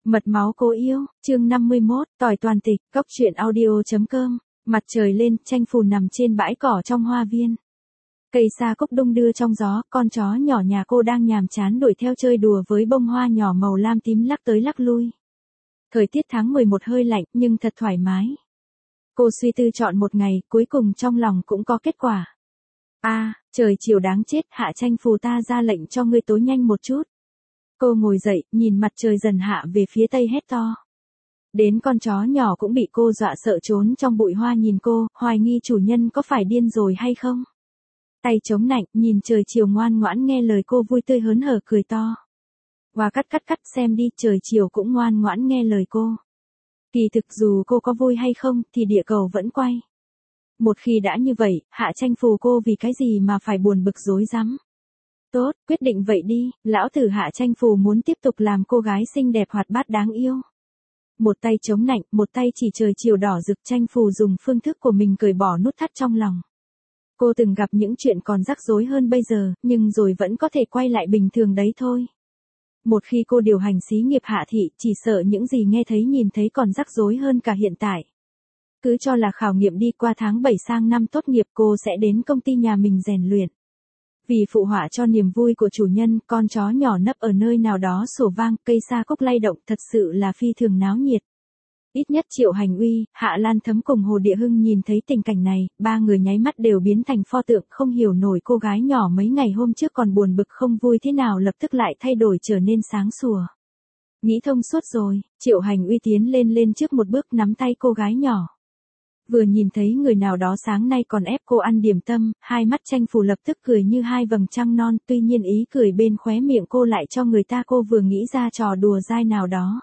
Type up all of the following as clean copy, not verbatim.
Mật máu cố yêu, chương 51, tỏi toàn tịch, cóc truyện audio.com. Mặt trời lên, Tranh Phù nằm trên bãi cỏ trong hoa viên. Cây sa cúc đung đưa trong gió, con chó nhỏ nhà cô đang nhàm chán đuổi theo chơi đùa với bông hoa nhỏ màu lam tím lắc tới lắc lui. Thời tiết tháng 11 hơi lạnh nhưng thật thoải mái. Cô suy tư chọn một ngày, cuối cùng trong lòng cũng có kết quả. Trời chiều đáng chết, Hạ Tranh Phù ta ra lệnh cho ngươi tối nhanh một chút. Cô ngồi dậy, nhìn mặt trời dần hạ về phía tây hét to. Đến con chó nhỏ cũng bị cô dọa sợ trốn trong bụi hoa nhìn cô, hoài nghi chủ nhân có phải điên rồi hay không. Tay chống nạnh, nhìn trời chiều ngoan ngoãn nghe lời cô vui tươi hớn hở cười to. Và cắt xem đi, trời chiều cũng ngoan ngoãn nghe lời cô. Kỳ thực dù cô có vui hay không thì địa cầu vẫn quay. Một khi đã như vậy, Hạ Tranh Phù cô vì cái gì mà phải buồn bực rối rắm. Tốt, quyết định vậy đi, lão tử Hạ Tranh Phù muốn tiếp tục làm cô gái xinh đẹp hoạt bát đáng yêu. Một tay chống nạnh, một tay chỉ trời chiều đỏ rực, Tranh Phù dùng phương thức của mình cởi bỏ nút thắt trong lòng. Cô từng gặp những chuyện còn rắc rối hơn bây giờ, nhưng rồi vẫn có thể quay lại bình thường đấy thôi. Một khi cô điều hành xí nghiệp Hạ thị, chỉ sợ những gì nghe thấy nhìn thấy còn rắc rối hơn cả hiện tại. Cứ cho là khảo nghiệm đi, qua tháng 7 sang năm tốt nghiệp cô sẽ đến công ty nhà mình rèn luyện. Vì phụ họa cho niềm vui của chủ nhân, con chó nhỏ nấp ở nơi nào đó sủa vang, cây sa cúc lay động, thật sự là phi thường náo nhiệt. Ít nhất Triệu Hành Uy, Hạ Lan Thấm cùng Hồ Địa Hưng nhìn thấy tình cảnh này, ba người nháy mắt đều biến thành pho tượng, không hiểu nổi cô gái nhỏ mấy ngày hôm trước còn buồn bực không vui thế nào lập tức lại thay đổi trở nên sáng sủa. Nghĩ thông suốt rồi, Triệu Hành Uy tiến lên trước một bước nắm tay cô gái nhỏ. Vừa nhìn thấy người nào đó sáng nay còn ép cô ăn điểm tâm, hai mắt Tranh Phù lập tức cười như hai vầng trăng non, tuy nhiên ý cười bên khóe miệng cô lại cho người ta cô vừa nghĩ ra trò đùa dai nào đó.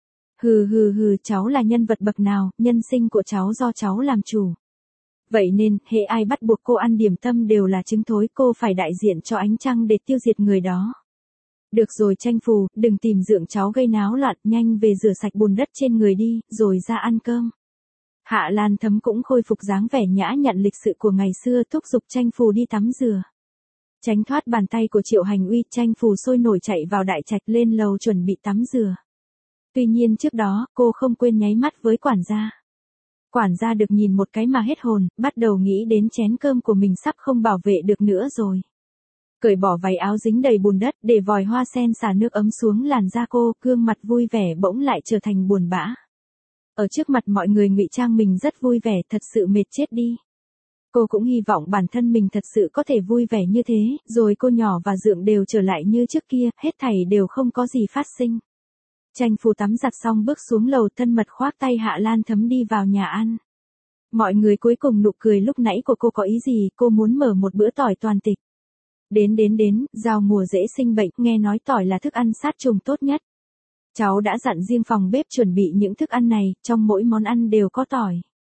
Hừ, cháu là nhân vật bậc nào, nhân sinh của cháu do cháu làm chủ. Vậy nên, hễ ai bắt buộc cô ăn điểm tâm đều là trứng thối, cô phải đại diện cho ánh trăng để tiêu diệt người đó. Được rồi Tranh Phù, đừng tìm dượng cháu gây náo loạn, nhanh về rửa sạch bùn đất trên người đi, rồi ra ăn cơm. Hạ Lan Thấm cũng khôi phục dáng vẻ nhã nhặn lịch sự của ngày xưa, thúc giục Tranh Phù đi tắm rửa. Tránh thoát bàn tay của Triệu Hành Uy, Tranh Phù sôi nổi chạy vào đại trạch lên lầu chuẩn bị tắm rửa. Tuy nhiên trước đó, cô không quên nháy mắt với quản gia. Quản gia được nhìn một cái mà hết hồn, bắt đầu nghĩ đến chén cơm của mình sắp không bảo vệ được nữa rồi. Cởi bỏ váy áo dính đầy bùn đất, để vòi hoa sen xả nước ấm xuống làn da cô, gương mặt vui vẻ bỗng lại trở thành buồn bã. Ở trước mặt mọi người ngụy trang mình rất vui vẻ, thật sự mệt chết đi. Cô cũng hy vọng bản thân mình thật sự có thể vui vẻ như thế, rồi cô nhỏ và dượng đều trở lại như trước kia, hết thảy đều không có gì phát sinh. Tranh Phù tắm giặt xong bước xuống lầu, thân mật khoác tay Hạ Lan Thấm đi vào nhà ăn. Mọi người cuối cùng nụ cười lúc nãy của cô có ý gì, cô muốn mở một bữa tỏi toàn tịch. Đến, giao mùa dễ sinh bệnh, nghe nói tỏi là thức ăn sát trùng tốt nhất. Cháu đã dặn riêng phòng bếp chuẩn bị những thức ăn này, trong mỗi món ăn đều có tỏi.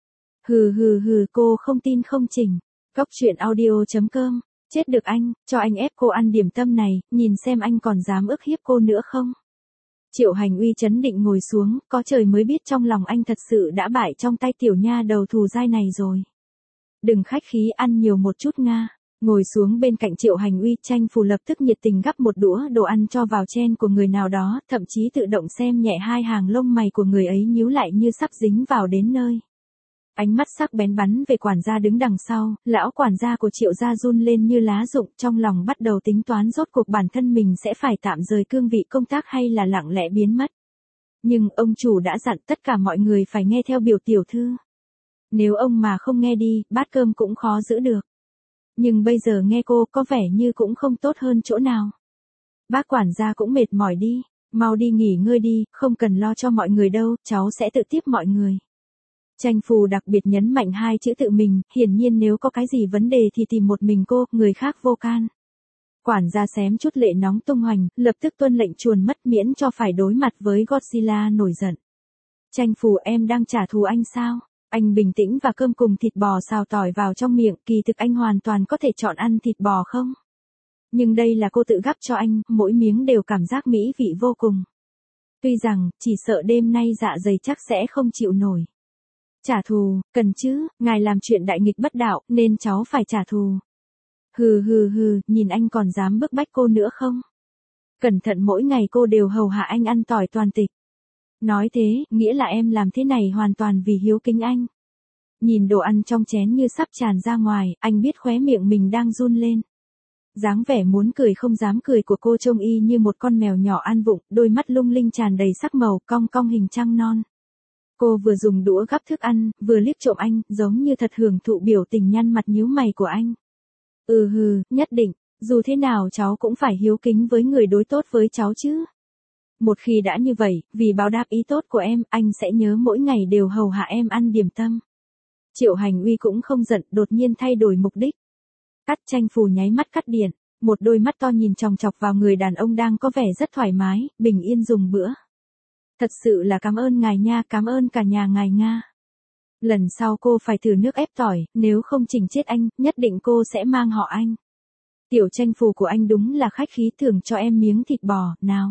Hừ, cô không tin không chỉnh. Cóc truyện audio.com, chết được anh, cho anh ép cô ăn điểm tâm này, nhìn xem anh còn dám ức hiếp cô nữa không. Triệu Hành Uy trấn định ngồi xuống, có trời mới biết trong lòng anh thật sự đã bại trong tay tiểu nha đầu thù dai này rồi. Đừng khách khí, ăn nhiều một chút nga. Ngồi xuống bên cạnh Triệu Hành Uy, Tranh Phù lập tức nhiệt tình gắp một đũa đồ ăn cho vào chen của người nào đó, thậm chí tự động xem nhẹ hai hàng lông mày của người ấy nhíu lại như sắp dính vào đến nơi. Ánh mắt sắc bén bắn về quản gia đứng đằng sau, lão quản gia của Triệu gia run lên như lá rụng, trong lòng bắt đầu tính toán rốt cuộc bản thân mình sẽ phải tạm rời cương vị công tác hay là lặng lẽ biến mất. Nhưng ông chủ đã dặn tất cả mọi người phải nghe theo biểu tiểu thư. Nếu ông mà không nghe đi, bát cơm cũng khó giữ được. Nhưng bây giờ nghe cô có vẻ như cũng không tốt hơn chỗ nào. Bác quản gia cũng mệt mỏi đi, mau đi nghỉ ngơi đi, không cần lo cho mọi người đâu, cháu sẽ tự tiếp mọi người. Tranh Phù đặc biệt nhấn mạnh hai chữ tự mình, hiển nhiên nếu có cái gì vấn đề thì tìm một mình cô, người khác vô can. Quản gia xém chút lệ nóng tung hoành, lập tức tuân lệnh chuồn mất miễn cho phải đối mặt với Godzilla nổi giận. Tranh Phù, em đang trả thù anh sao? Anh bình tĩnh và cơm cùng thịt bò xào tỏi vào trong miệng, kỳ thực anh hoàn toàn có thể chọn ăn thịt bò không? Nhưng đây là cô tự gắp cho anh, mỗi miếng đều cảm giác mỹ vị vô cùng. Tuy rằng, chỉ sợ đêm nay dạ dày chắc sẽ không chịu nổi. Trả thù, cần chứ, ngài làm chuyện đại nghịch bất đạo, nên cháu phải trả thù. Hừ, nhìn anh còn dám bức bách cô nữa không? Cẩn thận mỗi ngày cô đều hầu hạ anh ăn tỏi toàn tịch. Nói thế, nghĩa là em làm thế này hoàn toàn vì hiếu kính anh. Nhìn đồ ăn trong chén như sắp tràn ra ngoài, anh biết khóe miệng mình đang run lên. Dáng vẻ muốn cười không dám cười của cô trông y như một con mèo nhỏ ăn vụng, đôi mắt lung linh tràn đầy sắc màu, cong cong hình trăng non. Cô vừa dùng đũa gắp thức ăn, vừa liếc trộm anh, giống như thật hưởng thụ biểu tình nhăn mặt nhíu mày của anh. Nhất định, dù thế nào cháu cũng phải hiếu kính với người đối tốt với cháu chứ. Một khi đã như vậy, vì báo đáp ý tốt của em, anh sẽ nhớ mỗi ngày đều hầu hạ em ăn điểm tâm. Triệu Hành Uy cũng không giận, đột nhiên thay đổi mục đích. Cắt Tranh Phù nháy mắt cắt điện, một đôi mắt to nhìn chòng chọc vào người đàn ông đang có vẻ rất thoải mái, bình yên dùng bữa. Thật sự là cảm ơn ngài nha, cảm ơn cả nhà ngài Nga. Lần sau cô phải thử nước ép tỏi, nếu không chỉnh chết anh, nhất định cô sẽ mang họ anh. Tiểu Tranh Phù của anh đúng là khách khí, thưởng cho em miếng thịt bò, nào.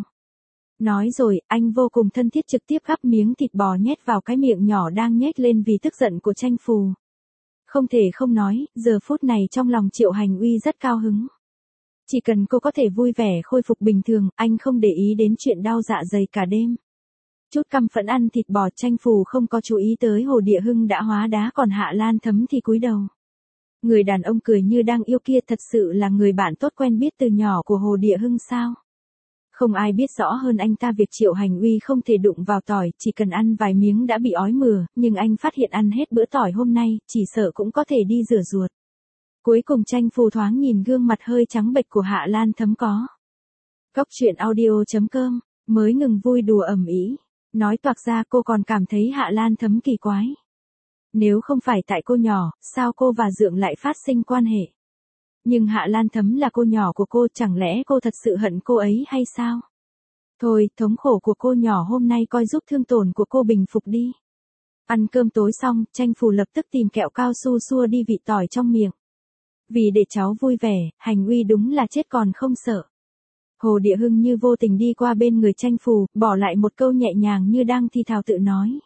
Nói rồi, anh vô cùng thân thiết trực tiếp gắp miếng thịt bò nhét vào cái miệng nhỏ đang nhếch lên vì tức giận của Tranh Phù. Không thể không nói, giờ phút này trong lòng Triệu Hành Uy rất cao hứng. Chỉ cần cô có thể vui vẻ khôi phục bình thường, anh không để ý đến chuyện đau dạ dày cả đêm. Chút căm phẫn ăn thịt bò, Tranh Phù không có chú ý tới Hồ Địa Hưng đã hóa đá, còn Hạ Lan Thấm thì cúi đầu. Người đàn ông cười như đang yêu kia thật sự là người bạn tốt quen biết từ nhỏ của Hồ Địa Hưng sao? Không ai biết rõ hơn anh ta việc Triệu Hành Uy không thể đụng vào tỏi, chỉ cần ăn vài miếng đã bị ói mửa, nhưng anh phát hiện ăn hết bữa tỏi hôm nay, chỉ sợ cũng có thể đi rửa ruột. Cuối cùng Tranh Phù thoáng nhìn gương mặt hơi trắng bệch của Hạ Lan Thấm có. Cốc truyện audio.com, mới ngừng vui đùa ầm ĩ. Nói toạc ra cô còn cảm thấy Hạ Lan Thấm kỳ quái. Nếu không phải tại cô nhỏ, sao cô và Dượng lại phát sinh quan hệ? Nhưng Hạ Lan Thấm là cô nhỏ của cô, chẳng lẽ cô thật sự hận cô ấy hay sao? Thôi, thống khổ của cô nhỏ hôm nay coi giúp thương tổn của cô bình phục đi. Ăn cơm tối xong, Tranh Phù lập tức tìm kẹo cao su xua đi vị tỏi trong miệng. Vì để cháu vui vẻ, Hành Uy đúng là chết còn không sợ. Hồ Địa Hưng như vô tình đi qua bên người Tranh Phù, bỏ lại một câu nhẹ nhàng như đang thì thào tự nói.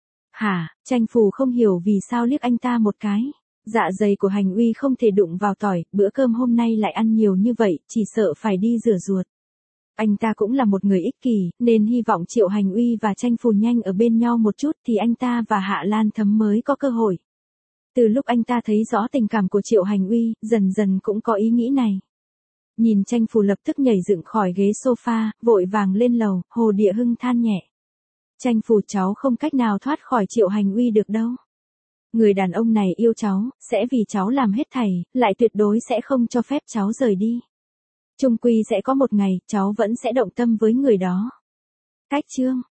Hả, Tranh Phù không hiểu vì sao liếc anh ta một cái. Dạ dày của Hành Uy không thể đụng vào tỏi, bữa cơm hôm nay lại ăn nhiều như vậy, chỉ sợ phải đi rửa ruột. Anh ta cũng là một người ích kỷ, nên hy vọng Triệu Hành Uy và Tranh Phù nhanh ở bên nhau một chút thì anh ta và Hạ Lan Thấm mới có cơ hội. Từ lúc anh ta thấy rõ tình cảm của Triệu Hành Uy, dần dần cũng có ý nghĩ này. Nhìn Tranh Phù lập tức nhảy dựng khỏi ghế sofa, vội vàng lên lầu, Hồ Địa Hưng than nhẹ. Tranh Phù, cháu không cách nào thoát khỏi Triệu Hành Uy được đâu. Người đàn ông này yêu cháu, sẽ vì cháu làm hết thảy, lại tuyệt đối sẽ không cho phép cháu rời đi. Chung quy sẽ có một ngày, cháu vẫn sẽ động tâm với người đó. Cách chương